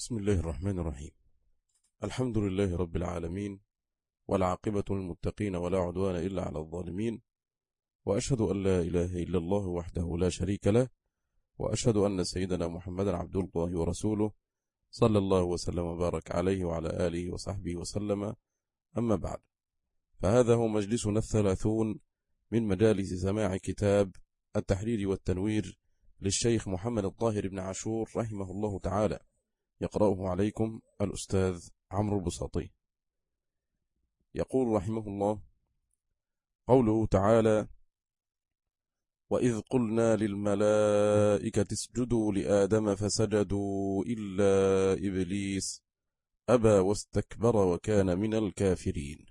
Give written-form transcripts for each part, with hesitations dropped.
بسم الله الرحمن الرحيم. الحمد لله رب العالمين، والعاقبة للمتقين ولا عدوان إلا على الظالمين، وأشهد أن لا إله إلا الله وحده لا شريك له، وأشهد أن سيدنا محمدا عبد الله ورسوله صلى الله وسلم وبارك عليه وعلى آله وصحبه وسلم. أما بعد، فهذا هو مجلسنا 30 من مجالس سماع كتاب التحرير والتنوير للشيخ محمد الطاهر بن عاشور رحمه الله تعالى، يقرأه عليكم الأستاذ عمرو البساطي. يقول رحمه الله: قوله تعالى: وإذ قلنا للملائكة اسجدوا لآدم فسجدوا إلا إبليس أبى واستكبر وكان من الكافرين.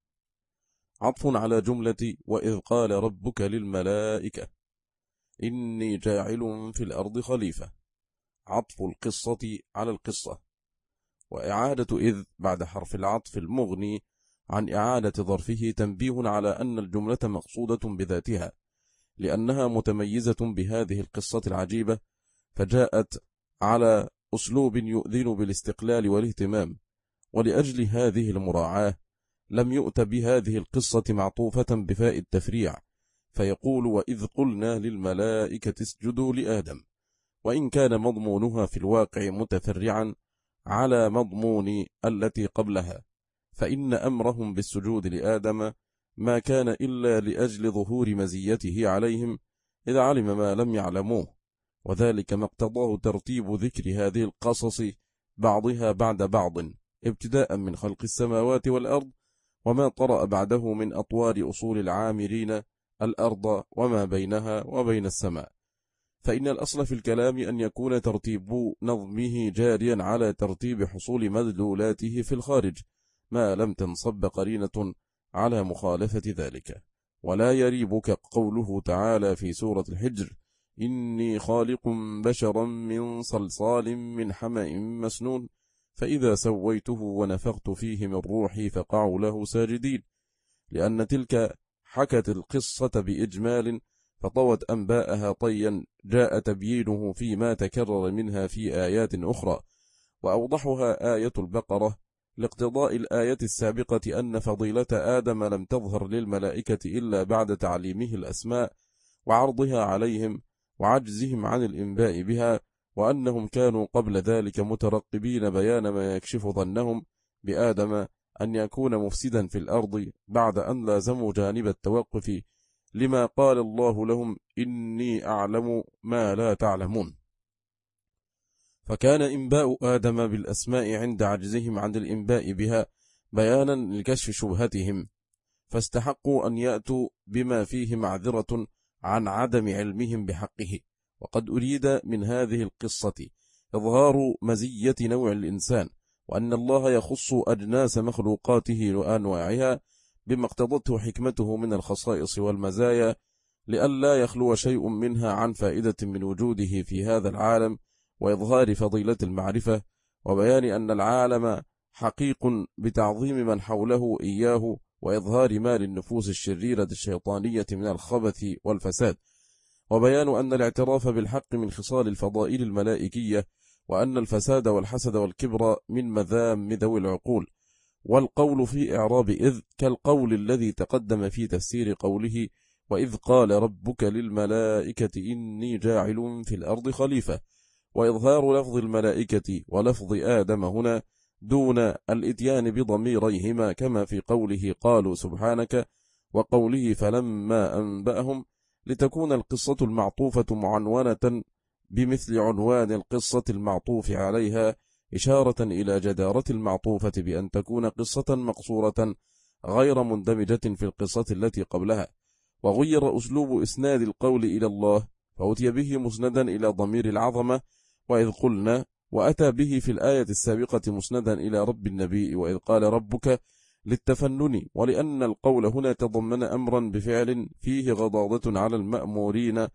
عطف على جملة وإذ قال ربك للملائكة إني جاعل في الأرض خليفة، عطف القصة على القصة، وإعادة إذ بعد حرف العطف المغني عن إعادة ظرفه تنبيه على أن الجملة مقصودة بذاتها، لأنها متميزة بهذه القصة العجيبة، فجاءت على أسلوب يؤذن بالاستقلال والاهتمام. ولأجل هذه المراعاة لم يؤت بهذه القصة معطوفة بفاء التفريع، فيقول: وإذ قلنا للملائكة اسجدوا لآدم، وإن كان مضمونها في الواقع متفرعا على مضمون التي قبلها، فإن أمرهم بالسجود لآدم ما كان إلا لأجل ظهور مزيته عليهم إذا علم ما لم يعلموه، وذلك ما اقتضاه ترتيب ذكر هذه القصص بعضها بعد بعض، ابتداء من خلق السماوات والأرض وما طرأ بعده من أطوار أصول العامرين الأرض وما بينها وبين السماء. فإن الأصل في الكلام أن يكون ترتيب نظمه جاريا على ترتيب حصول مدلولاته في الخارج، ما لم تنصب قرينة على مخالفة ذلك. ولا يريبك قوله تعالى في سورة الحجر: إني خالق بشرا من صلصال من حمأ مسنون فإذا سويته ونفخت فيه من روحي فقعوا له ساجدين، لأن تلك حكت القصة بإجمال فطوت أنباءها طيا جاء تبيينه فيما تكرر منها في آيات أخرى، وأوضحها آية البقرة لاقتضاء الآية السابقة أن فضيلة آدم لم تظهر للملائكة إلا بعد تعليمه الأسماء وعرضها عليهم وعجزهم عن الإنباء بها، وأنهم كانوا قبل ذلك مترقبين بيان ما يكشف ظنهم بآدم أن يكون مفسدا في الأرض، بعد أن لازموا جانب التوقف لما قال الله لهم: إني أعلم ما لا تعلمون. فكان إنباء آدم بالأسماء عند عجزهم عن الإنباء بها بيانا لكشف شبهتهم، فاستحقوا أن يأتوا بما فيه معذرة عن عدم علمهم بحقه. وقد أريد من هذه القصة إظهار مزية نوع الإنسان، وأن الله يخص أجناس مخلوقاته وأنواعها بما اقتضته حكمته من الخصائص والمزايا، لئلا يخلو شيء منها عن فائدة من وجوده في هذا العالم، وإظهار فضيلة المعرفة، وبيان أن العالم حقيق بتعظيم من حوله إياه، وإظهار ما للنفوس الشريرة الشيطانية من الخبث والفساد، وبيان أن الاعتراف بالحق من خصال الفضائل الملائكية، وأن الفساد والحسد والكبر من مذام ذوي العقول. والقول في إعراب إذ كالقول الذي تقدم في تفسير قوله: وإذ قال ربك للملائكة إني جاعل في الأرض خليفة، وإظهار لفظ الملائكة ولفظ آدم هنا دون الإتيان بضميريهما، كما في قوله قالوا سبحانك، وقوله فلما أنبأهم، لتكون القصة المعطوفة معنونة بمثل عنوان القصة المعطوف عليها، إشارة إلى جدارة المعطوفة بأن تكون قصة مقصورة غير مندمجة في القصة التي قبلها. وغير أسلوب إسناد القول إلى الله، فأتي به مسندا إلى ضمير العظمة وإذ قلنا، وأتى به في الآية السابقة مسندا إلى رب النبي وإذ قال ربك للتفنن، ولأن القول هنا تضمن أمرا بفعل فيه غضاضة على المأمورين،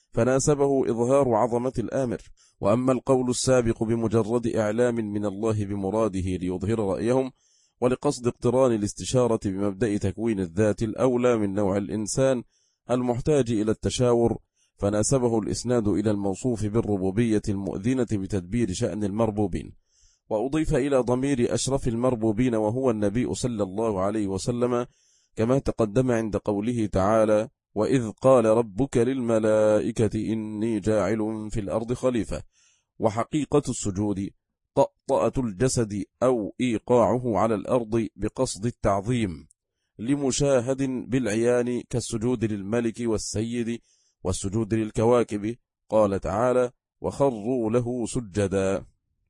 فناسبه إظهار عظمة الآمر. وأما القول السابق بمجرد إعلام من الله بمراده ليظهر رأيهم، ولقصد اقتران الاستشارة بمبدأ تكوين الذات الأولى من نوع الإنسان المحتاج إلى التشاور، فناسبه الإسناد إلى الموصوف بالربوبية المؤذنة بتدبير شأن المربوبين. وأضيف إلى ضمير أشرف المربوبين وهو النبي صلى الله عليه وسلم، كما تقدم عند قوله تعالى: وإذ قال ربك للملائكة إني جاعل في الأرض خليفة. وحقيقة السجود طأطأة الجسد أو إيقاعه على الأرض بقصد التعظيم لمشاهد بالعيان، كالسجود للملك والسيد والسجود للكواكب. قال تعالى: وخروا له سجدا.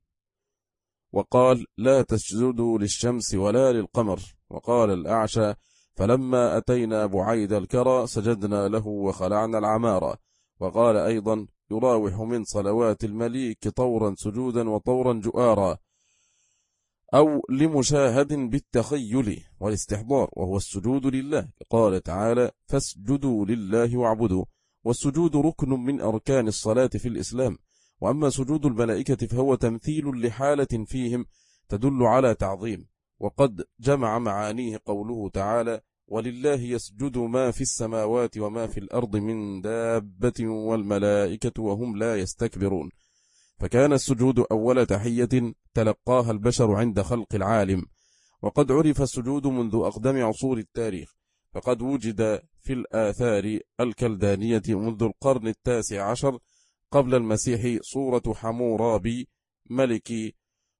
وقال: لا تسجدوا للشمس ولا للقمر. وقال الأعشى: فلما أتينا بعيد الكرى سجدنا له وخلعنا العمارة. وقال أيضا: يراوح من صلوات المليك طورا سجودا وطورا جؤارا، أو لمشاهد بالتخيل والاستحضار، وهو السجود لله. قال تعالى: فاسجدوا لله واعبدوا. والسجود ركن من أركان الصلاة في الإسلام. وأما سجود الملائكة فهو تمثيل لحالة فيهم تدل على تعظيم، وقد جمع معانيه قوله تعالى: ولله يسجد ما في السماوات وما في الأرض من دابة والملائكة وهم لا يستكبرون. فكان السجود أول تحية تلقاها البشر عند خلق العالم. وقد عرف السجود منذ أقدم عصور التاريخ، فقد وجد في الآثار الكلدانية منذ القرن 19 قبل المسيح صورة حمورابي ملك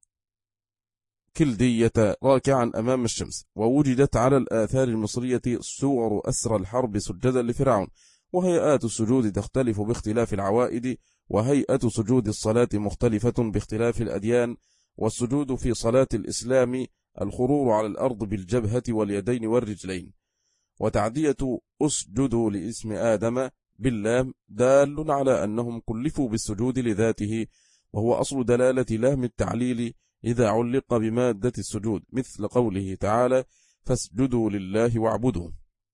كلدية راكعا أمام الشمس. ووجدت على الآثار المصرية صور أسرى الحرب سجدا لفرعون. وهيئات السجود تختلف باختلاف العوائد، وهيئة سجود الصلاة مختلفة باختلاف الأديان. والسجود في صلاة الإسلام الخرور على الأرض بالجبهة واليدين والرجلين. وتعدية أسجدوا لاسم آدم باللام دال على أنهم كلفوا بالسجود لذاته، وهو أصل دلالة لام التعليل إذا علق بمادة السجود، مثل قوله تعالى: فاسجدوا لله واعبدوا.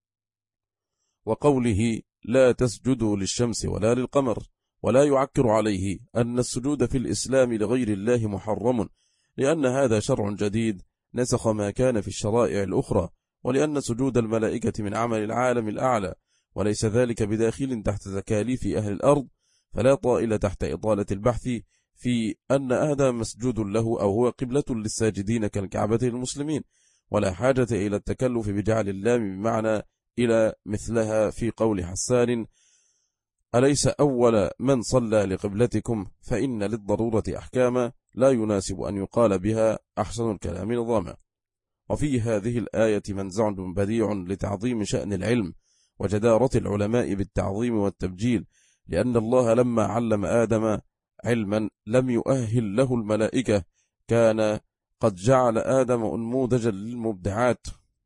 وقوله: لا تسجدوا للشمس ولا للقمر. ولا يعكر عليه أن السجود في الإسلام لغير الله محرم، لأن هذا شرع جديد نسخ ما كان في الشرائع الأخرى، ولأن سجود الملائكة من عمل العالم الأعلى، وليس ذلك بداخل تحت تكاليف أهل الأرض. فلا طائل تحت إطالة البحث في أن آدم مسجود له أو هو قبلة للساجدين كالكعبة للمسلمين، ولا حاجة إلى التكلف بجعل اللام بمعنى إلى مثلها في قول حسان: أليس أول من صلى لقبلتكم فإن للضرورة أحكاما لا يناسب أن يقال بها أحسن الكلام نظاما. وفي هذه الآية منزع بديع لتعظيم شأن العلم وجدارة العلماء بالتعظيم والتبجيل، لأن الله لما علم آدم علما لم يؤهل له الملائكة كان قد جعل آدم أنموذجا للمبدعات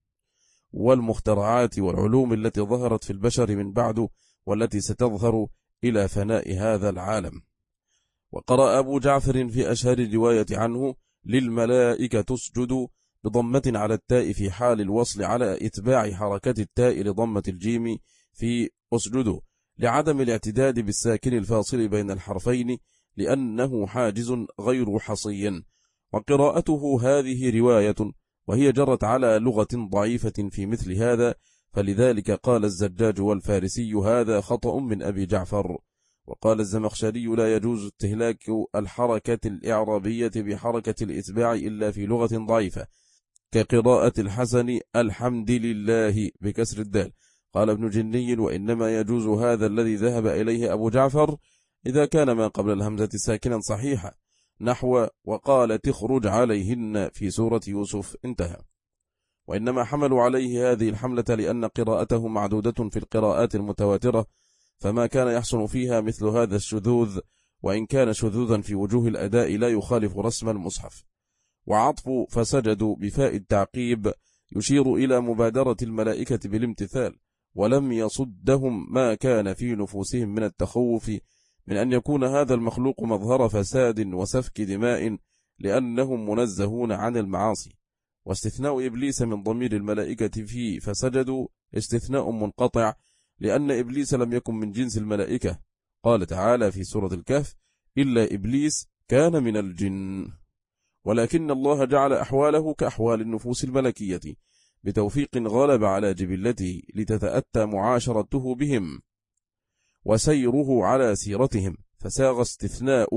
والمخترعات والعلوم التي ظهرت في البشر من بعد، والتي ستظهر إلى فناء هذا العالم. وقرأ أبو جعفر في أشهر الرواية عنه: للملائكة تسجد بضمة على التاء في حال الوصل على إتباع حركة التاء لضمة الجيم في أسجد، لعدم الاعتداد بالساكن الفاصل بين الحرفين لأنه حاجز غير حصي. وقراءته هذه رواية، وهي جرت على لغة ضعيفة في مثل هذا، فلذلك قال الزجاج والفارسي: هذا خطأ من أبي جعفر. وقال الزمخشري: لا يجوز استهلاك الحركة الإعرابية بحركة الإتباع إلا في لغة ضعيفة، كقراءة الحسن: الحمد لله بكسر الدال. قال ابن جني: وإنما يجوز هذا الذي ذهب إليه أبو جعفر إذا كان ما قبل الهمزة ساكنا صحيحا، نحو وقال تخرج عليهن في سورة يوسف، انتهى. وإنما حملوا عليه هذه الحملة لأن قراءته معدودة في القراءات المتواترة، فما كان يحصل فيها مثل هذا الشذوذ، وإن كان شذوذا في وجوه الأداء لا يخالف رسم المصحف. وعطف فسجدوا بفاء التعقيب يشير إلى مبادرة الملائكة بالامتثال، ولم يصدهم ما كان في نفوسهم من التخوف من أن يكون هذا المخلوق مظهر فساد وسفك دماء، لأنهم منزهون عن المعاصي. واستثناء إبليس من ضمير الملائكة في فسجدوا استثناء منقطع، لأن إبليس لم يكن من جنس الملائكة. قال تعالى في سورة الكهف: إلا إبليس كان من الجن. ولكن الله جعل أحواله كأحوال النفوس الملكية بتوفيق غلب على جبلته لتتأتى معاشرته بهم وسيره على سيرتهم، فساغ استثناء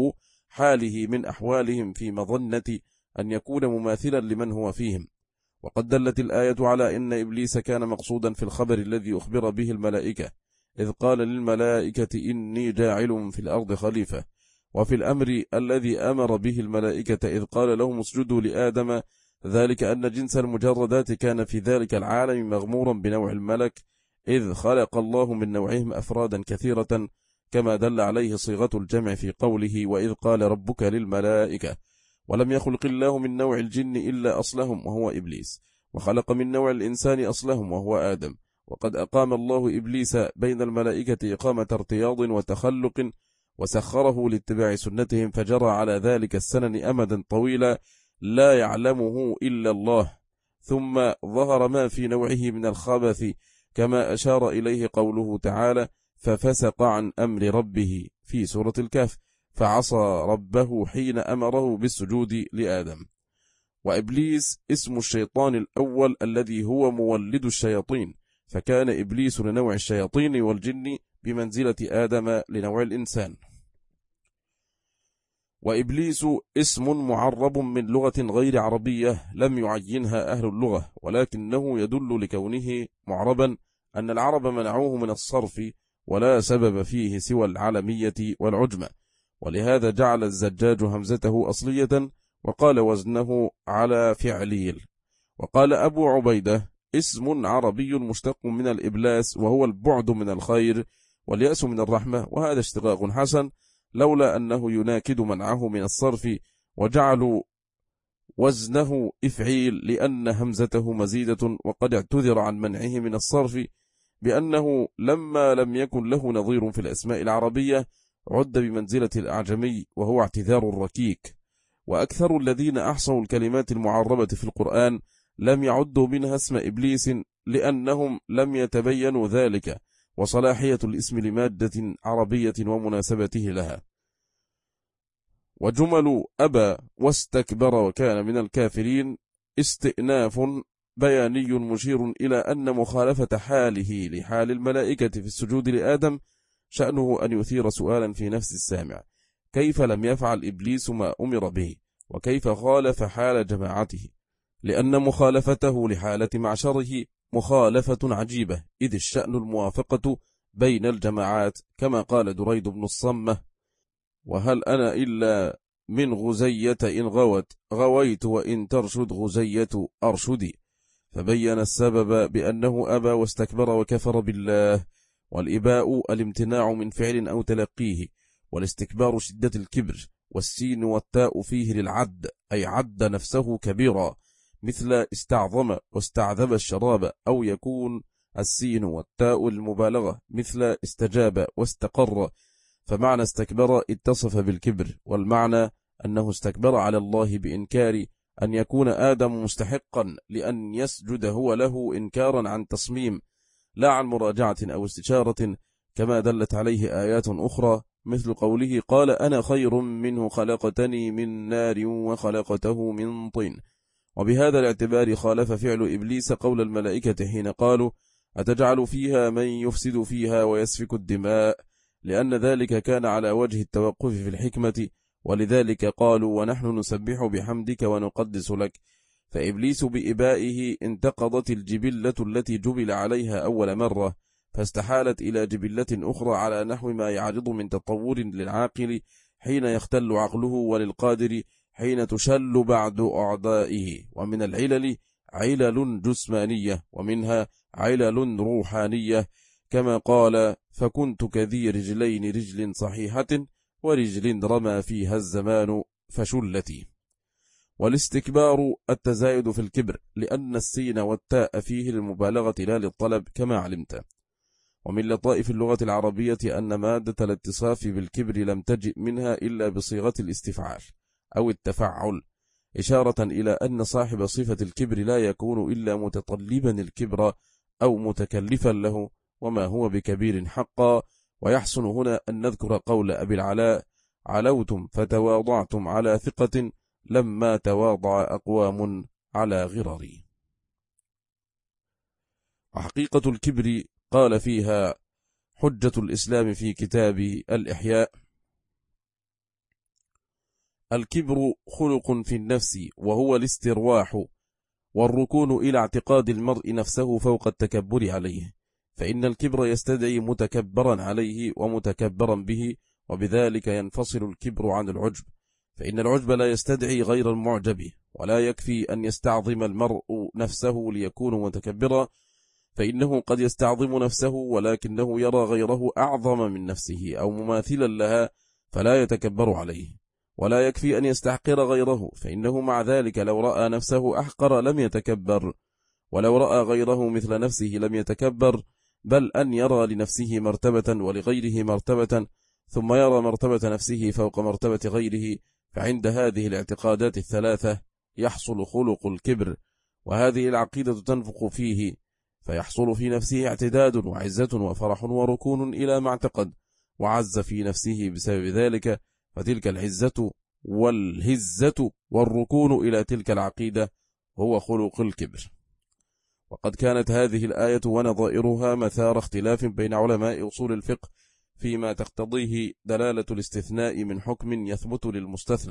حاله من أحوالهم في مظنة أن يكون مماثلا لمن هو فيهم. وقد دلت الآية على أن إبليس كان مقصودا في الخبر الذي أخبر به الملائكة، إذ قال للملائكة إني جاعل في الأرض خليفة، وفي الأمر الذي أمر به الملائكة إذ قال لهم اسجدوا لآدم، ذلك أن جنس المجردات كان في ذلك العالم مغمورا بنوع الملك، إذ خلق الله من نوعهم أفرادا كثيرة، كما دل عليه صيغة الجمع في قوله وإذ قال ربك للملائكة. ولم يخلق الله من نوع الجن إلا أصلهم وهو إبليس، وخلق من نوع الإنسان أصلهم وهو آدم. وقد أقام الله إبليس بين الملائكة إقامة ارتياض وتخلق، وسخره لاتباع سنتهم، فجرى على ذلك السنن أمدا طويلا لا يعلمه إلا الله، ثم ظهر ما في نوعه من الخبث، كما أشار إليه قوله تعالى ففسق عن أمر ربه في سورة الكهف، فعصى ربه حين أمره بالسجود لآدم. وإبليس اسم الشيطان الأول الذي هو مولد الشياطين، فكان إبليس لنوع الشياطين والجن بمنزلة آدم لنوع الإنسان. وإبليس اسم معرب من لغة غير عربية لم يعينها أهل اللغة، ولكنه يدل لكونه معربا أن العرب منعوه من الصرف، ولا سبب فيه سوى العالمية والعجمة، ولهذا جعل الزجاج همزته أصلية وقال وزنه على فعليل. وقال أبو عبيدة اسم عربي مشتق من الإبلاس، وهو البعد من الخير واليأس من الرحمة، وهذا اشتقاق حسن، لولا أنه يناكد منعه من الصرف، وجعلوا وزنه إفعيل لأن همزته مزيدة. وقد اعتذر عن منعه من الصرف بأنه لما لم يكن له نظير في الأسماء العربية عد بمنزلة الأعجمي، وهو اعتذار الركيك. وأكثر الذين أحصوا الكلمات المعربة في القرآن لم يعدوا منها اسم إبليس، لأنهم لم يتبينوا ذلك وصلاحية الاسم لمادة عربية ومناسبته لها. وجمل أبى واستكبر وكان من الكافرين استئناف بياني مشير إلى أن مخالفة حاله لحال الملائكة في السجود لآدم شأنه أن يثير سؤالا في نفس السامع: كيف لم يفعل إبليس ما أمر به؟ وكيف خالف حال جماعته؟ لأن مخالفته لحالة معشره مخالفة عجيبة، إذ الشأن الموافقة بين الجماعات، كما قال دريد بن الصمة: وهل أنا إلا من غزية إن غويت وإن ترشد غزية أرشدي. فبين السبب بأنه أبى واستكبر وكفر بالله. والإباء الامتناع من فعل أو تلقيه، والاستكبار شدة الكبر، والسين والتاء فيه للعد، أي عد نفسه كبيرا، مثل استعظم واستعذب الشراب، أو يكون السين والتاء المبالغة مثل استجاب واستقر. فمعنى استكبر اتصف بالكبر، والمعنى أنه استكبر على الله بإنكار أن يكون آدم مستحقا لأن يسجد هو له إنكارا عن تصميم، لا عن مراجعة أو استشارة، كما دلت عليه آيات أخرى مثل قوله قال أنا خير منه خلقتني من نار وخلقته من طين. وبهذا الاعتبار خالف فعل إبليس قول الملائكة حين قالوا أتجعل فيها من يفسد فيها ويسفك الدماء، لأن ذلك كان على وجه التوقف في الحكمة، ولذلك قالوا ونحن نسبح بحمدك ونقدس لك. فإبليس بإبائه انتقضت الجبلة التي جبل عليها أول مرة، فاستحالت إلى جبلة أخرى على نحو ما يعرض من تطور للعاقل حين يختل عقله، وللقادر حين تشل بعد أعضائه. ومن العلل علل جسمانية، ومنها علل روحانية، كما قال فكنت كذي رجلين، رجل صحيحة ورجل رمى فيها الزمان فشلتي. والاستكبار التزايد في الكبر، لأن السين والتاء فيه للمبالغة لا للطلب كما علمت. ومن لطائف اللغة العربية أن مادة الاتصاف بالكبر لم تجئ منها إلا بصيغة الاستفعال أو التفعل، إشارة إلى أن صاحب صفة الكبر لا يكون إلا متطلبا الكبر أو متكلفا له، وما هو بكبير حقا. ويحسن هنا أن نذكر قول أبي العلاء علوتم فتواضعتم على ثقة لما تواضع أقوام على غرر. وحقيقة الكبر قال فيها حجة الإسلام في كتاب الإحياء: الكبر خلق في النفس وهو الاسترواح والركون إلى اعتقاد المرء نفسه فوق التكبر عليه، فإن الكبر يستدعي متكبرا عليه ومتكبرا به، وبذلك ينفصل الكبر عن العجب، فإن العجب لا يستدعي غير المعجب، ولا يكفي أن يستعظم المرء نفسه ليكون متكبرا، فإنه قد يستعظم نفسه ولكنه يرى غيره أعظم من نفسه أو مماثلا لها فلا يتكبر عليه، ولا يكفي أن يستحقر غيره، فإنه مع ذلك لو رأى نفسه أحقر لم يتكبر، ولو رأى غيره مثل نفسه لم يتكبر، بل أن يرى لنفسه مرتبة ولغيره مرتبة، ثم يرى مرتبة نفسه فوق مرتبة غيره، فعند هذه الاعتقادات الثلاثة يحصل خلق الكبر، وهذه العقيدة تنفق فيه، فيحصل في نفسه اعتداد وعزة وفرح وركون إلى ما اعتقد، وعز في نفسه بسبب ذلك، فتلك العزة والهزة والركون إلى تلك العقيدة هو خلق الكبر. وقد كانت هذه الآية ونظائرها مثار اختلاف بين علماء أصول الفقه فيما تقتضيه دلالة الاستثناء من حكم يثبت للمستثنى،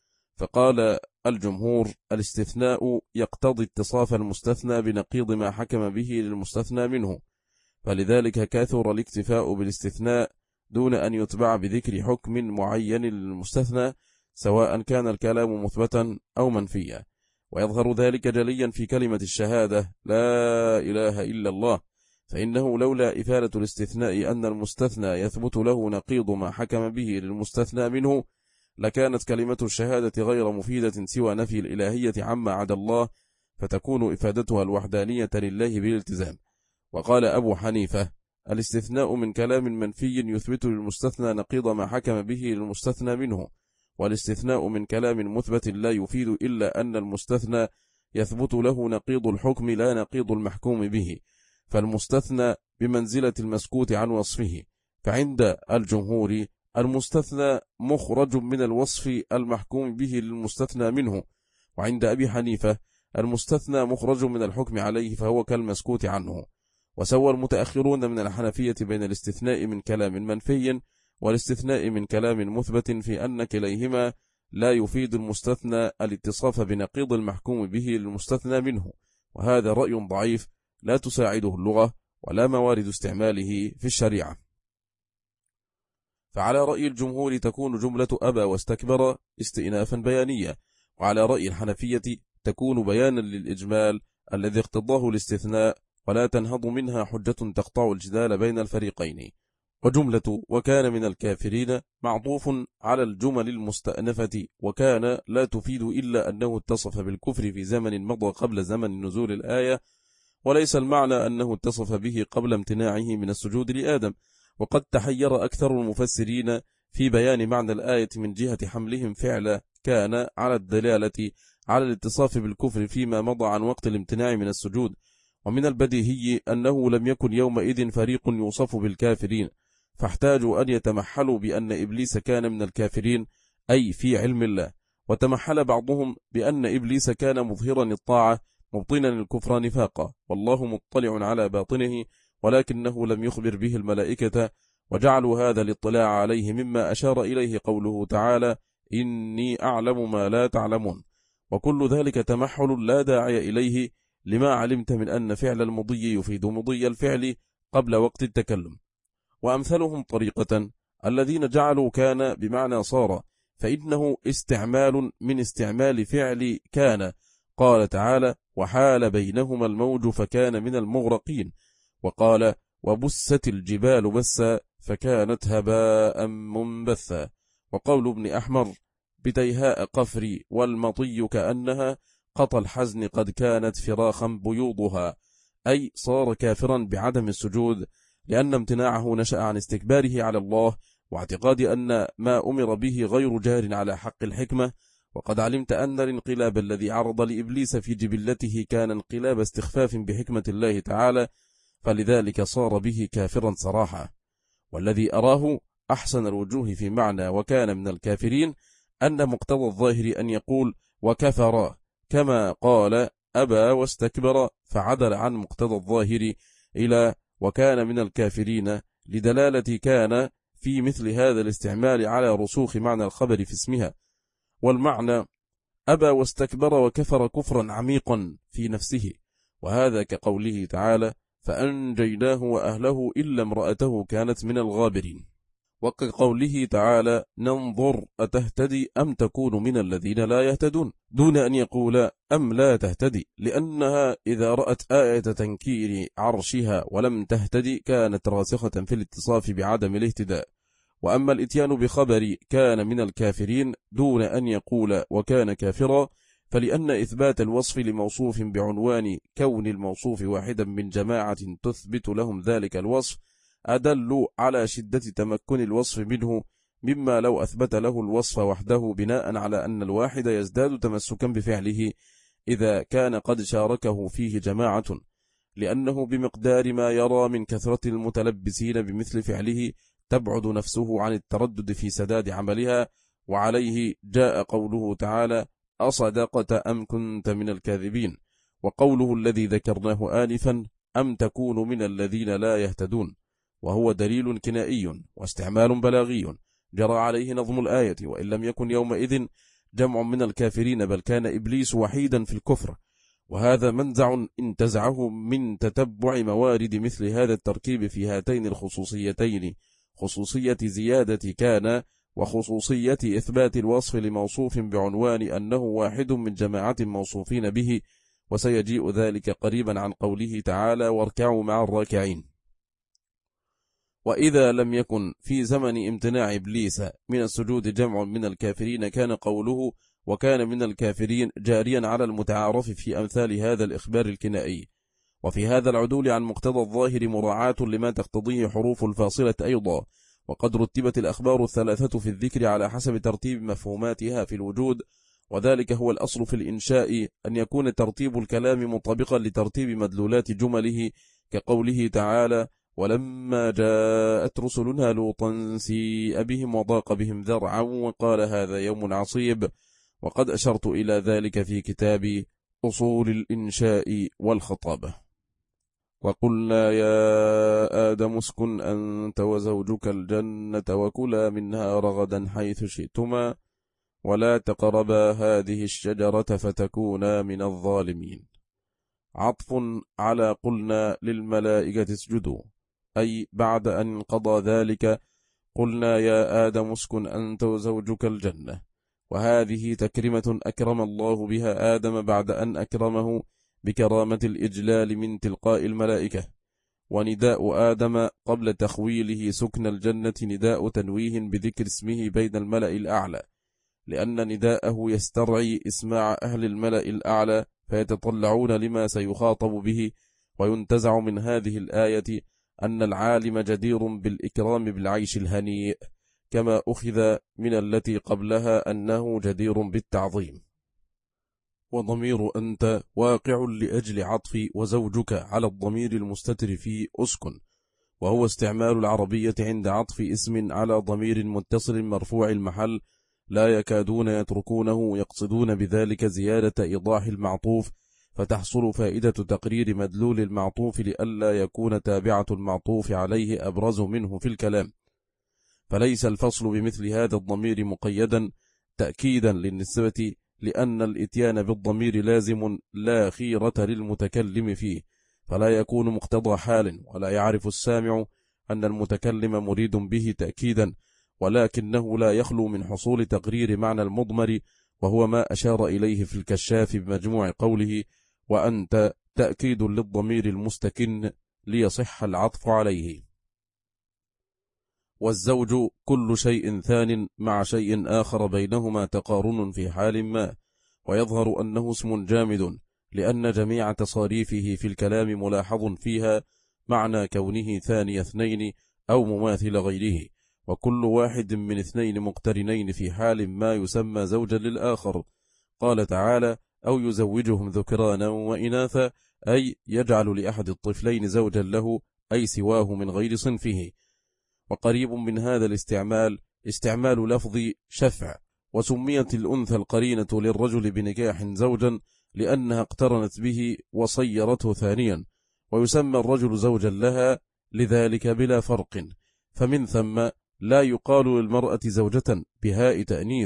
فقال الجمهور: الاستثناء يقتضي اتصاف المستثنى بنقيض ما حكم به للمستثنى منه، فلذلك كثر الاكتفاء بالاستثناء دون أن يتبع بذكر حكم معين للمستثنى، سواء كان الكلام مثبتا أو منفيا، ويظهر ذلك جليا في كلمة الشهادة لا إله إلا الله، فإنه لولا إفادة الاستثناء أن المستثنى يثبت له نقيض ما حكم به للمستثنى منه لكانت كلمة الشهادة غير مفيدة سوى نفي الإلهية عما عدا الله، فتكون إفادتها الوحدانية لله بالالتزام. وقال أبو حنيفة: الاستثناء من كلام منفي يثبت للمستثنى نقيض ما حكم به للمستثنى منه، والاستثناء من كلام مثبت لا يفيد إلا أن المستثنى يثبت له نقيض الحكم لا نقيض المحكوم به، فالمستثنى بمنزلة المسكوت عن وصفه، فعند الجمهور المستثنى مخرج من الوصف المحكوم به للمستثنى منه، وعند أبي حنيفة المستثنى مخرج من الحكم عليه فهو كالمسكوت عنه. وسوى المتأخرون من الحنفية بين الاستثناء من كلام منفي والاستثناء من كلام مثبت في أن كليهما لا يفيد المستثنى الاتصاف بنقيض المحكوم به للمستثنى منه، وهذا رأي ضعيف لا تساعده اللغة ولا موارد استعماله في الشريعة. فعلى رأي الجمهور تكون جملة أبى واستكبر استئنافا بيانية، وعلى رأي الحنفية تكون بيانا للإجمال الذي اقتضاه الاستثناء، ولا تنهض منها حجة تقطع الجدال بين الفريقين. وجملة وكان من الكافرين معطوف على الجمل المستأنفة، وكان لا تفيد إلا أنه اتصف بالكفر في زمن مضى قبل زمن نزول الآية، وليس المعنى أنه اتصف به قبل امتناعه من السجود لآدم. وقد تحير أكثر المفسرين في بيان معنى الآية من جهة حملهم فعل كان على الدلالة على الاتصاف بالكفر فيما مضى عن وقت الامتناع من السجود، ومن البديهي أنه لم يكن يومئذ فريق يوصف بالكافرين، فاحتاجوا أن يتمحلوا بأن إبليس كان من الكافرين أي في علم الله، وتمحل بعضهم بأن إبليس كان مظهرا الطاعة مبطنا الكفر نفاقا، والله مطلع على باطنه ولكنه لم يخبر به الملائكة، وجعلوا هذا الاطلاع عليه مما أشار إليه قوله تعالى: إني أعلم ما لا تعلمون، وكل ذلك تمحل لا داعي إليه لما علمت من أن فعل المضي يفيد مضي الفعل قبل وقت التكلم. وأمثلهم طريقة الذين جعلوا كان بمعنى صار، فإنه استعمال من استعمال فعل كان، قال تعالى: وحال بينهما الموج فكان من المغرقين، وقال: وبست الجبال بسا فكانت هباء منبثا، وقول ابن أحمر: بتيهاء قفري والمطي كأنها قطى الحزن قد كانت فراخا بيوضها، أي صار كافرا بعدم السجود، لأن امتناعه نشأ عن استكباره على الله واعتقاد أن ما أمر به غير جار على حق الحكمة. وقد علمت أن الانقلاب الذي عرض لإبليس في جبلته كان انقلاب استخفاف بحكمة الله تعالى، فلذلك صار به كافرا صراحة. والذي أراه أحسن الوجوه في معنى وكان من الكافرين أن مقتضى الظاهر أن يقول وكفر، كما قال أبى واستكبر، فعدل عن مقتضى الظاهر إلى وكان من الكافرين، لدلالة كان في مثل هذا الاستعمال على رسوخ معنى الخبر في اسمها. والمعنى أبى واستكبر وكفر كفرا عميقا في نفسه، وهذا كقوله تعالى فأنجيناه وأهله إلا امرأته كانت من الغابرين، وكقوله تعالى ننظر أتهتدي أم تكون من الذين لا يهتدون، دون أن يقول أم لا تهتدي، لأنها إذا رأت آية تنكير عرشها ولم تهتدي كانت راسخة في الاتصاف بعدم الاهتداء. وأما الإتيان بخبر كان من الكافرين دون أن يقول وكان كافرا، فلأن إثبات الوصف لموصوف بعنوان كون الموصوف واحدا من جماعة تثبت لهم ذلك الوصف أدل على شدة تمكن الوصف منه، مما لو أثبت له الوصف وحده بناء على أن الواحد يزداد تمسكا بفعله إذا كان قد شاركه فيه جماعة، لأنه بمقدار ما يرى من كثرة المتلبسين بمثل فعله تبعد نفسه عن التردد في سداد عملها. وعليه جاء قوله تعالى أصدقت أم كنت من الكاذبين، وقوله الذي ذكرناه آنفا أم تكون من الذين لا يهتدون، وهو دليل كنائي واستعمال بلاغي جرى عليه نظم الآية، وإن لم يكن يومئذ جمع من الكافرين بل كان إبليس وحيدا في الكفر، وهذا منزع انتزعه من تتبع موارد مثل هذا التركيب في هاتين الخصوصيتين، خصوصية زيادة كان وخصوصية إثبات الوصف لموصوف بعنوان أنه واحد من جماعة موصوفين به، وسيجيء ذلك قريبا عن قوله تعالى واركعوا مع الراكعين. وإذا لم يكن في زمن امتناع إبليس من السجود جمع من الكافرين كان قوله وكان من الكافرين جاريا على المتعارف في أمثال هذا الإخبار الكنائي. وفي هذا العدول عن مقتضى الظاهر مراعاة لما تقتضيه حروف الفاصلة أيضا، وقد رتبت الأخبار الثلاثة في الذكر على حسب ترتيب مفهوماتها في الوجود، وذلك هو الأصل في الإنشاء أن يكون ترتيب الكلام مطابقا لترتيب مدلولات جمله، كقوله تعالى ولما جاءت رسلنا لوطا سيء بهم وضاق بهم ذرعا وقال هذا يوم عصيب، وقد أشرت إلى ذلك في كتاب أصول الإنشاء والخطابة. وقلنا يا آدم اسكن أنت وزوجك الجنة وكلا منها رغدا حيث شئتما ولا تقربا هذه الشجرة فتكونا من الظالمين. عطف على قلنا للملائكة اسجدوا، أي بعد أن قضى ذلك قلنا يا آدم اسكن أنت وزوجك الجنة، وهذه تكرمة أكرم الله بها آدم بعد أن أكرمه بكرامة الإجلال من تلقاء الملائكة. ونداء آدم قبل تخويله سكن الجنة نداء تنويه بذكر اسمه بين الملأ الأعلى، لأن نداءه يسترعي إسماع أهل الملأ الأعلى فيتطلعون لما سيخاطب به. وينتزع من هذه الآية أن العالم جدير بالإكرام بالعيش الهنيء، كما أخذ من التي قبلها أنه جدير بالتعظيم. وضمير أنت واقع لأجل عطف وزوجك على الضمير المستتر في أسكن، وهو استعمال العربية عند عطف اسم على ضمير متصل مرفوع المحل لا يكادون يتركونه، يقصدون بذلك زيادة إيضاح المعطوف، فتحصل فائدة تقرير مدلول المعطوف لئلا يكون تابعة المعطوف عليه أبرز منه في الكلام. فليس الفصل بمثل هذا الضمير مقيدا تأكيدا للنسبة، لأن الإتيان بالضمير لازم لا خيرة للمتكلم فيه، فلا يكون مقتضى حال، ولا يعرف السامع أن المتكلم مريد به تأكيدا، ولكنه لا يخلو من حصول تقرير معنى المضمر، وهو ما أشار إليه في الكشاف بمجموع قوله وأنت تأكيد للضمير المستكن ليصح العطف عليه. والزوج كل شيء ثان مع شيء آخر بينهما تقارن في حال ما، ويظهر أنه اسم جامد لأن جميع تصاريفه في الكلام ملاحظ فيها معنى كونه ثاني اثنين أو مماثل غيره، وكل واحد من اثنين مقترنين في حال ما يسمى زوجا للآخر. قال تعالى أو يزوجهم ذكرانا وإناثا، أي يجعل لأحد الطفلين زوجا له أي سواه من غير صنفه. وقريب من هذا الاستعمال استعمال لفظ شفع، وسميت الأنثى القرينة للرجل بنكاح زوجا لأنها اقترنت به وصيرته ثانيا، ويسمى الرجل زوجا لها لذلك بلا فرق. فمن ثم لا يقال للمرأة زوجة بهاء تأنيث،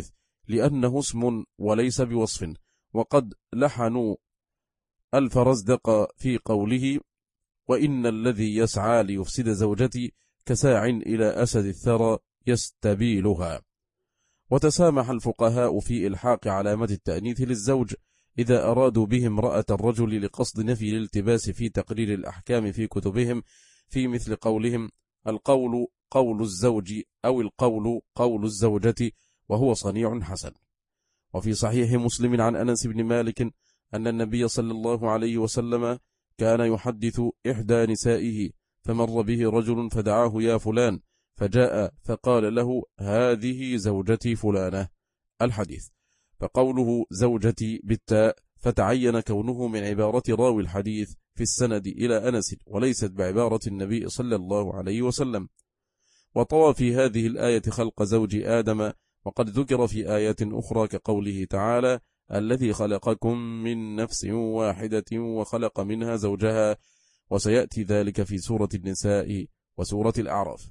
لأنه اسم وليس بوصف. وقد لحنوا الفرزدق في قوله: وإن الذي يسعى ليفسد زوجتي كساع إلى أسد الثرى يستبيلها. وتسامح الفقهاء في إلحاق علامة التأنيث للزوج إذا أرادوا به امرأة الرجل لقصد نفي الالتباس في تقرير الأحكام في كتبهم، في مثل قولهم: القول قول الزوج، أو القول قول الزوجة، وهو صنيع حسن. وفي صحيح مسلم عن أنس بن مالك أن النبي صلى الله عليه وسلم كان يحدث إحدى نسائه، فمر به رجل فدعاه: يا فلان، فجاء فقال له: هذه زوجتي فلانة. الحديث. فقوله زوجتي بالتاء فتعين كونه من عبارة راوي الحديث في السند إلى أنس، وليست بعبارة النبي صلى الله عليه وسلم. وطوى في هذه الآية خلق زوج آدم، وقد ذكر في آيات أخرى كقوله تعالى: الذي خلقكم من نفس واحدة وخلق منها زوجها، وسيأتي ذلك في سورة النساء وسورة الأعراف.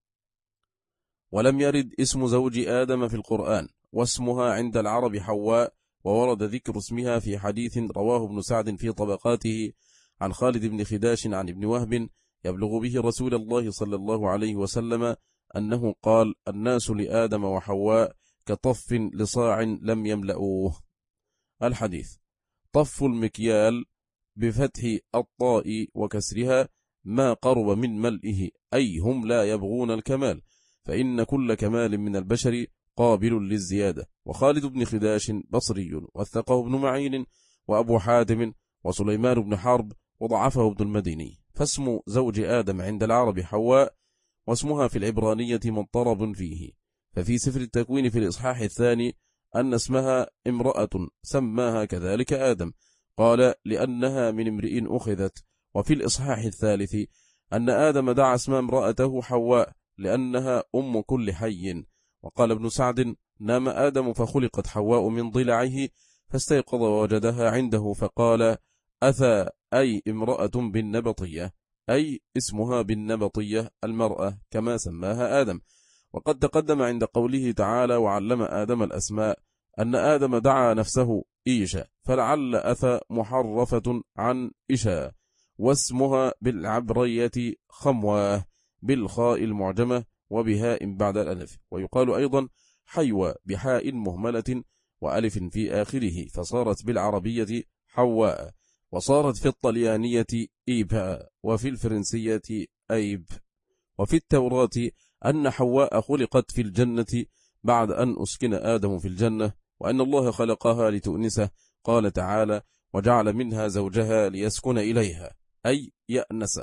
ولم يرد اسم زوج آدم في القرآن، واسمها عند العرب حواء، وورد ذكر اسمها في حديث رواه ابن سعد في طبقاته عن خالد بن خداش عن ابن وهب يبلغ به رسول الله صلى الله عليه وسلم أنه قال: الناس لآدم وحواء كطف لصاع لم يملؤوه. الحديث. طف المكيال بفتح الطاء وكسرها ما قرب من ملئه، أي هم لا يبغون الكمال، فإن كل كمال من البشر قابل للزيادة. وخالد بن خداش بصري، وثقه ابن معين وأبو حاتم وسليمان بن حرب، وضعفه ابن المديني. فاسم زوج آدم عند العرب حواء، واسمها في العبرانية مضطرب فيه. ففي سفر التكوين في الإصحاح الثاني أن اسمها امرأة سماها كذلك آدم، قال: لأنها من امرئ أخذت. وفي الإصحاح الثالث أن آدم دعا اسم امرأته حواء لأنها أم كل حي. وقال ابن سعد: نام آدم فخلقت حواء من ضلعه، فاستيقظ ووجدها عنده فقال: أثى، أي امرأة بالنبطية، أي اسمها بالنبطية المرأة كما سماها آدم. وقد تقدم عند قوله تعالى: وعلم آدم الأسماء، أن آدم دعا نفسه إيشا، فلعل أثى محرفة عن إشا، واسمها بالعبرية خمواه بالخاء المعجمة وبهاء بعد الألف. ويقال أيضا حيوى بحاء مهملة وألف في آخره، فصارت بالعربية حواء، وصارت في الطليانية إيبا، وفي الفرنسية أيب. وفي التوراة أن حواء خلقت في الجنة بعد أن أسكن آدم في الجنة، وأن الله خلقها لتؤنسه. قال تعالى: وجعل منها زوجها ليسكن إليها، أي يأنس.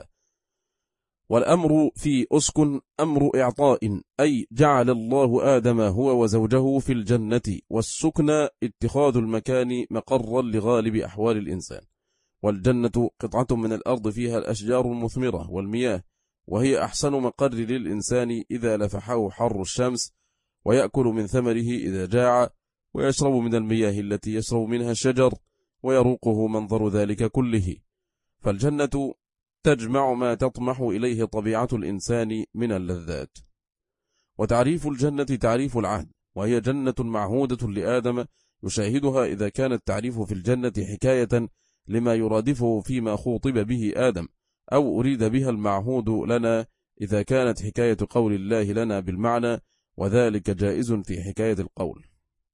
والأمر في أسكن أمر إعطاء، أي جعل الله آدم هو وزوجه في الجنة، والسكن اتخاذ المكان مقرا لغالب أحوال الإنسان. والجنة قطعة من الأرض فيها الأشجار المثمرة والمياه، وهي أحسن مقر للإنسان إذا لفحه حر الشمس، ويأكل من ثمره إذا جاع، ويشرب من المياه التي يشرب منها الشجر، ويروقه منظر ذلك كله. فالجنة تجمع ما تطمح إليه طبيعة الإنسان من اللذات. وتعريف الجنة تعريف العهد، وهي جنة معهودة لآدم يشاهدها إذا كان التعريف في الجنة حكاية لما يرادفه فيما خوطب به آدم، أو أريد بها المعهود لنا إذا كانت حكاية قول الله لنا بالمعنى، وذلك جائز في حكاية القول.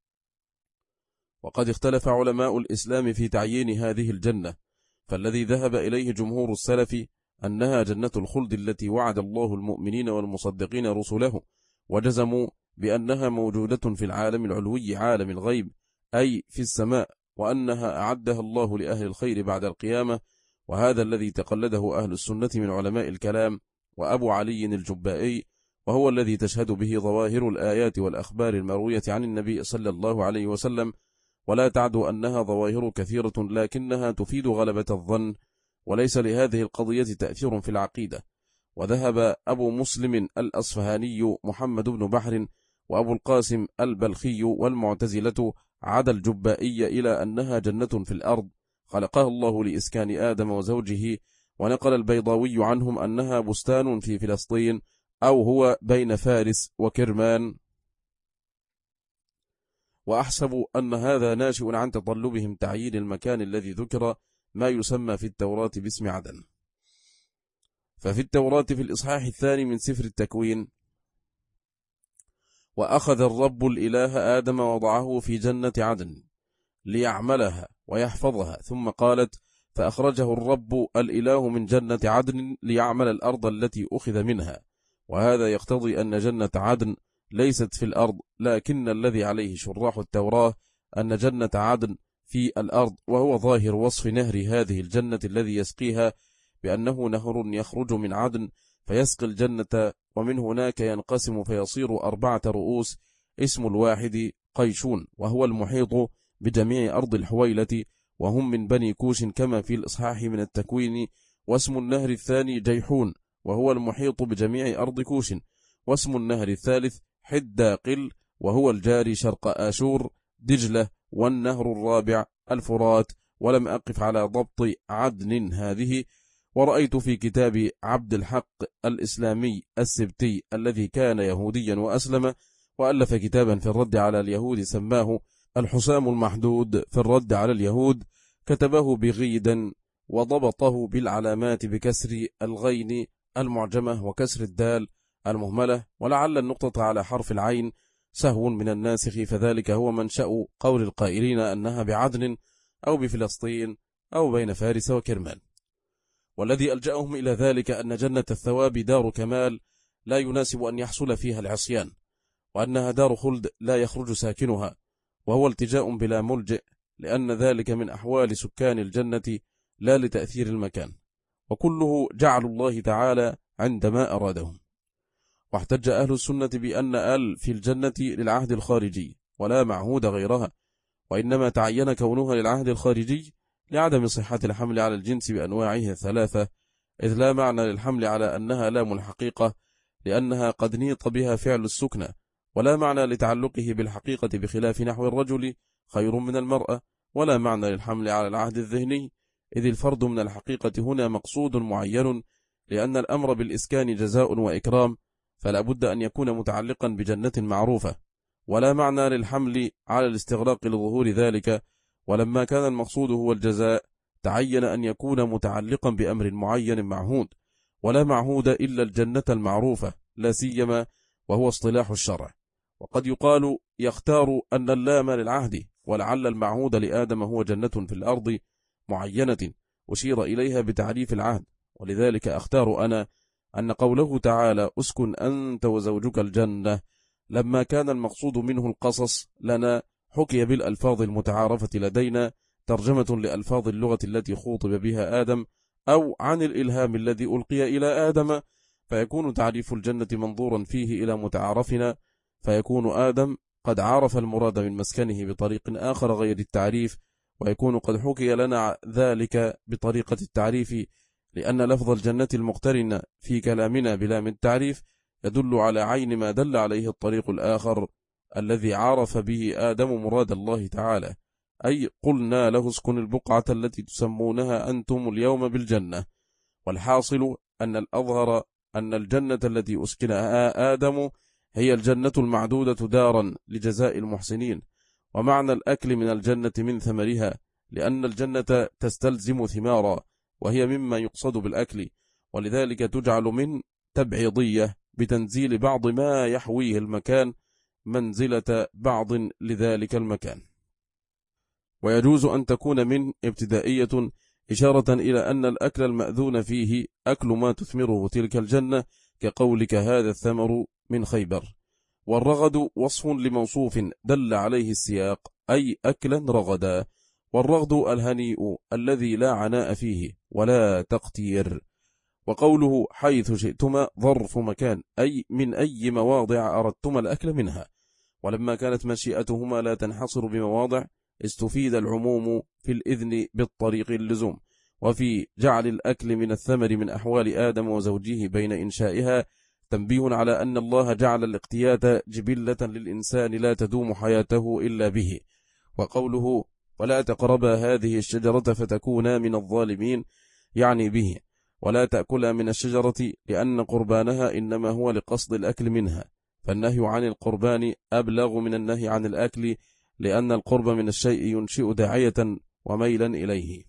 وقد اختلف علماء الإسلام في تعيين هذه الجنة، فالذي ذهب إليه جمهور السلف أنها جنة الخلد التي وعد الله المؤمنين والمصدقين رسله، وجزموا بأنها موجودة في العالم العلوي عالم الغيب، أي في السماء، وأنها أعدها الله لأهل الخير بعد القيامة. وهذا الذي تقلده أهل السنة من علماء الكلام، وأبو علي الجبائي، وهو الذي تشهد به ظواهر الآيات والأخبار المروية عن النبي صلى الله عليه وسلم، ولا تعدو أنها ظواهر كثيرة، لكنها تفيد غلبة الظن، وليس لهذه القضية تأثير في العقيدة. وذهب أبو مسلم الأصفهاني محمد بن بحر وأبو القاسم البلخي والمعتزلة عدا الجبائي إلى أنها جنة في الأرض خلقها الله لإسكان آدم وزوجه، ونقل البيضاوي عنهم أنها بستان في فلسطين، أو هو بين فارس وكرمان. وأحسب أن هذا ناشئ عن تطلبهم تعيين المكان الذي ذكر ما يسمى في التوراة باسم عدن. ففي التوراة في الإصحاح 2 من سفر التكوين: وأخذ الرب الإله آدم وضعه في جنة عدن ليعملها ويحفظها، ثم قالت: فأخرجه الرب الإله من جنة عدن ليعمل الأرض التي أخذ منها. وهذا يقتضي أن جنة عدن ليست في الأرض، لكن الذي عليه شراح التوراة أن جنة عدن في الأرض، وهو ظاهر وصف نهر هذه الجنة الذي يسقيها بأنه نهر يخرج من عدن فيسقي الجنة، ومن هناك ينقسم فيصير 4 رؤوس. اسم الواحد قيشون، وهو المحيط بجميع أرض الحويلة، وهم من بني كوش كما في الإصحاح من التكوين. واسم النهر الثاني جيحون، وهو المحيط بجميع أرض كوش. واسم النهر الثالث حداقل، وهو الجاري شرق آشور دجلة. والنهر الرابع الفرات. ولم أقف على ضبط عدن هذه، ورأيت في كتاب عبد الحق الإسلامي السبتي الذي كان يهوديا وأسلم وألف كتابا في الرد على اليهود سماه الحسام المحدود في الرد على اليهود، كتبه بغيدا وضبطه بالعلامات بكسر الغين المعجمة وكسر الدال المهملة، ولعل النقطة على حرف العين سهو من الناسخ، فذلك هو منشأ قول القائلين أنها بعدن أو بفلسطين أو بين فارس وكرمان. والذي ألجأهم إلى ذلك أن جنة الثواب دار كمال لا يناسب أن يحصل فيها العصيان، وأنها دار خلد لا يخرج ساكنها، وهو التجاء بلا ملجئ، لأن ذلك من أحوال سكان الجنة لا لتأثير المكان، وكله جعل الله تعالى عندما أرادهم. واحتج أهل السنة بأن في الجنة للعهد الخارجي ولا معهود غيرها، وإنما تعين كونها للعهد الخارجي لعدم صحة الحمل على الجنس بأنواعه الثلاثة، إذ لا معنى للحمل على أنها لام الحقيقة لأنها قد نيط بها فعل السكنة، ولا معنى لتعلقه بالحقيقة بخلاف نحو الرجل خير من المرأة، ولا معنى للحمل على العهد الذهني، إذ الفرد من الحقيقة هنا مقصود معين، لأن الأمر بالإسكان جزاء وإكرام، فلا بد أن يكون متعلقا بجنة معروفة. ولا معنى للحمل على الاستغراق لظهور ذلك، ولما كان المقصود هو الجزاء تعين أن يكون متعلقا بأمر معين معهود، ولا معهود إلا الجنة المعروفة لا سيما وهو اصطلاح الشرع. وقد يقال يختار أن اللام للعهد، ولعل المعهود لآدم هو جنة في الأرض معينة أشير إليها بتعريف العهد، ولذلك أختار أنا أن قوله تعالى أسكن أنت وزوجك الجنة لما كان المقصود منه القصص لنا حكي بالألفاظ المتعارفة لدينا ترجمة لألفاظ اللغة التي خوطب بها آدم، أو عن الإلهام الذي ألقي إلى آدم، فيكون تعريف الجنة منظورا فيه إلى متعارفنا، فيكون آدم قد عارف المراد من مسكنه بطريق آخر غير التعريف، ويكون قد حكي لنا ذلك بطريقة التعريف، لأن لفظ الجنة المقترن في كلامنا بلام التعريف يدل على عين ما دل عليه الطريق الآخر الذي عارف به آدم مراد الله تعالى، أي قلنا له اسكن البقعة التي تسمونها أنتم اليوم بالجنة. والحاصل أن الأظهر أن الجنة التي أسكنها آدم هي الجنة المعدودة دارا لجزاء المحسنين، ومعنى الأكل من الجنة من ثمرها، لأن الجنة تستلزم ثمارا وهي مما يقصد بالأكل، ولذلك تجعل من تبعيضية بتنزيل بعض ما يحويه المكان منزلة بعض لذلك المكان. ويجوز أن تكون من ابتدائية إشارة إلى أن الأكل المأذون فيه أكل ما تثمره تلك الجنة، كقولك هذا الثمر من خيبر. والرغد وصف لموصوف دل عليه السياق، أي أكلا رغدا، والرغد الهنيء الذي لا عناء فيه ولا تقتير. وقوله حيث شئتما ظرف مكان، أي من أي مواضع أردتما الأكل منها، ولما كانت مشيئتهما لا تنحصر بمواضع استفيد العموم في الإذن بالطريق اللزوم. وفي جعل الأكل من الثمر من أحوال آدم وزوجه بين إنشائها تنبيه على أن الله جعل الاقتيات جبلة للإنسان لا تدوم حياته إلا به. وقوله ولا تقربا هذه الشجرة فتكونا من الظالمين يعني به ولا تأكلا من الشجرة، لأن قربانها إنما هو لقصد الأكل منها، فالنهي عن القربان أبلغ من النهي عن الأكل، لأن القرب من الشيء ينشئ داعية وميلا إليه.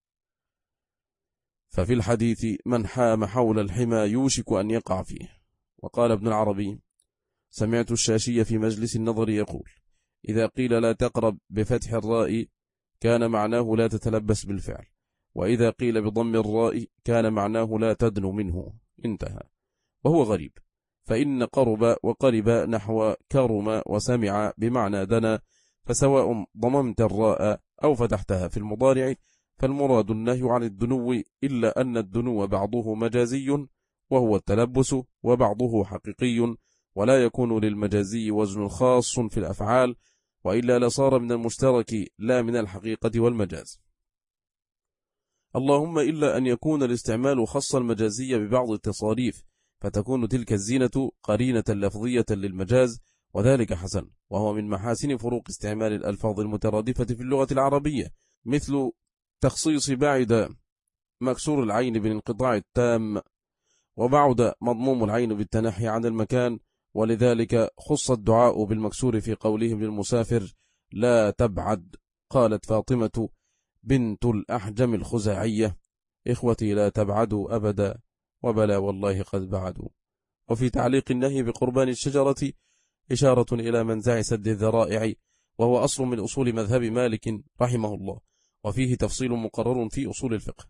ففي الحديث من حام حول الحمى يوشك أن يقع فيه. وقال ابن العربي: سمعت الشاشي في مجلس النظر يقول: إذا قيل لا تقرب بفتح الراء كان معناه لا تتلبس بالفعل، وإذا قيل بضم الراء كان معناه لا تدنو منه. انتهى. وهو غريب، فإن قرب وقرب نحو كرم وسمع بمعنى دنا، فسواء ضممت الراء أو فتحتها في المضارع فالمراد النهي عن الدنو، إلا أن الدنو بعضه مجازي وهو التلبس، وبعضه حقيقي، ولا يكون للمجازي وزن خاص في الأفعال، وإلا لصار من المشترك لا من الحقيقة والمجاز. اللهم إلا أن يكون الاستعمال خص المجازي ببعض التصاريف، فتكون تلك الزينة قرينة لفظية للمجاز، وذلك حسن، وهو من محاسن فروق استعمال الألفاظ المترادفة في اللغة العربية، مثل تخصيص بعد مكسور العين بالانقطاع التام، وبعد مضموم العين بالتنحي عن المكان، ولذلك خص الدعاء بالمكسور في قولهم للمسافر: لا تبعد. قالت فاطمة بنت الأحجم الخزاعية: إخوتي لا تبعدوا أبدا، وبلا والله قد بعدوا. وفي تعليق النهي بقربان الشجرة إشارة إلى منزع سد الذرائع، وهو أصل من أصول مذهب مالك رحمه الله، وفيه تفصيل مقرر في أصول الفقه.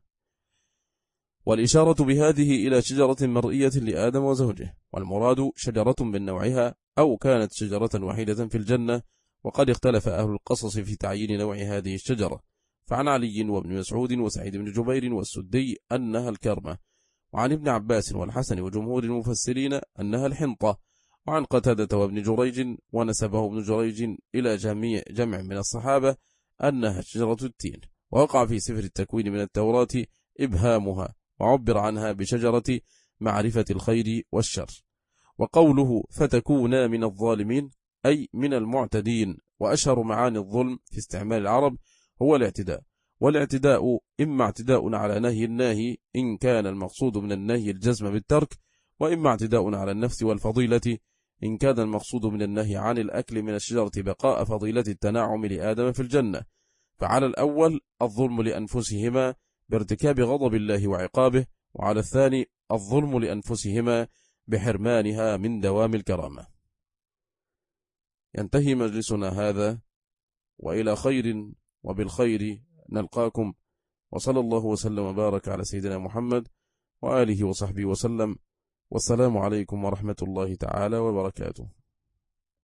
والإشارة بهذه إلى شجرة مرئية لآدم وزوجه، والمراد شجرة من نوعها، أو كانت شجرة وحيدة في الجنة. وقد اختلف أهل القصص في تعيين نوع هذه الشجرة، فعن علي وابن مسعود وسعيد بن جبير والسدي أنها الكرمة، وعن ابن عباس والحسن وجمهور المفسرين أنها الحنطة، وعن قتادة وابن جريج ونسبه ابن جريج إلى جمع من الصحابة أنها شجرة التين. ووقع في سفر التكوين من التوراة إبهامها، وعبر عنها بشجرة معرفة الخير والشر. وقوله فتكونا من الظالمين أي من المعتدين. وأشهر معاني الظلم في استعمال العرب هو الاعتداء، والاعتداء إما اعتداء على نهي الناهي إن كان المقصود من النهي الجزم بالترك، وإما اعتداء على النفس والفضيلة إن كان المقصود من النهي عن الأكل من الشجرة بقاء فضيلة التناعم لآدم في الجنة. فعلى الأول الظلم لأنفسهما بارتكاب غضب الله وعقابه، وعلى الثاني الظلم لأنفسهما بحرمانها من دوام الكرامة. ينتهي مجلسنا هذا، وإلى خير وبالخير نلقاكم، وصلى الله وسلم وبارك على سيدنا محمد وآله وصحبه وسلم، والسلام عليكم ورحمة الله تعالى وبركاته.